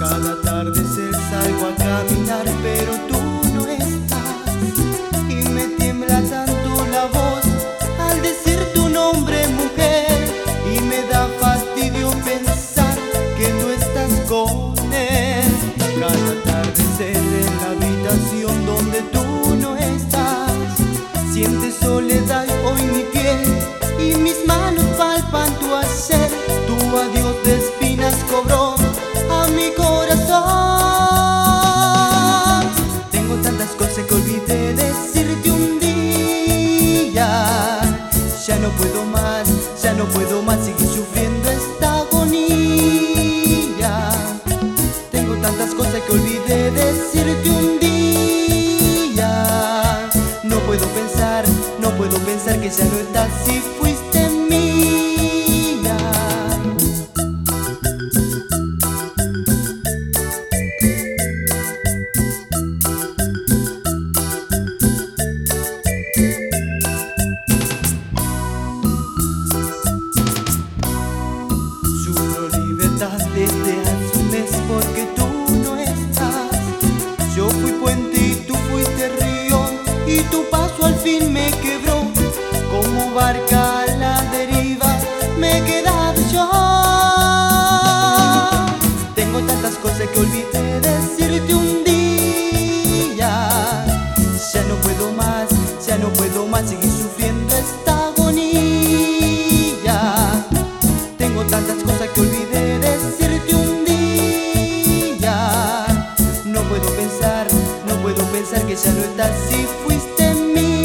Cada atardecer salgo a caminar, pero tú no estás. Y me tiembla tanto la voz al decir tu nombre, mujer. Y me da fastidio pensar que tú estás con él. Cada atardecer en la habitación donde tú no estás, siente soledad hoy mi piel y mis manos palpan tu hacer. Tu adiós de espinas cobró a mi corazón. Tengo tantas cosas que olvidé decirte un día. Ya no puedo más, ya no puedo más seguir sufriendo esta agonía. Tengo tantas cosas que olvidé decirte un día. No puedo pensar que ya no estás si fuiste mía. Sufro libertad desde hace un mes porque tú no estás. Yo fui puente y tú fuiste río, y tu paso al fin me quebró. Como barca a la deriva me he quedado yo. Tengo tantas cosas que olvidé decirte un día. Ya no puedo más, ya no puedo más seguir sufriendo esta agonía. Tengo tantas cosas que olvidé decirte un día. No puedo pensar que ya no estás si fuiste mía.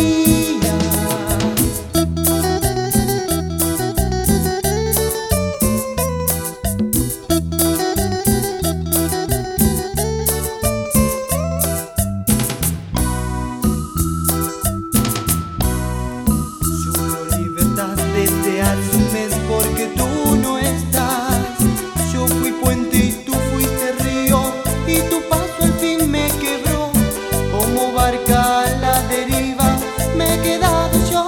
Sufro libertad desde hace un mes porque tú no estás. Yo fui puente y tú fuiste río, y tu paso al fin me quebró. Como barca a la deriva me he quedado yo.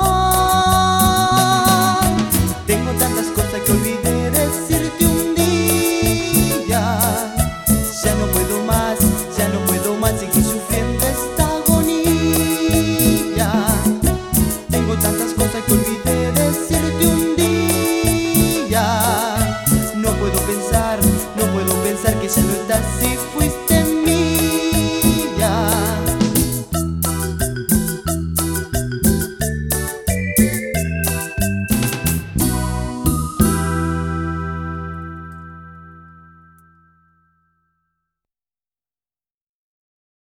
Tengo tantas cosas que olvidé decirte un día. Ya no puedo más seguir sufriendo esta agonía. Tengo tantas cosas que olvidé decirte un día. No puedo pensar que ya no estás así.